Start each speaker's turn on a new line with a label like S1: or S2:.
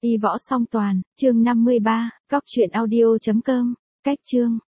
S1: Y võ song toàn, chương 53, cóc truyện audio.com, cách chương.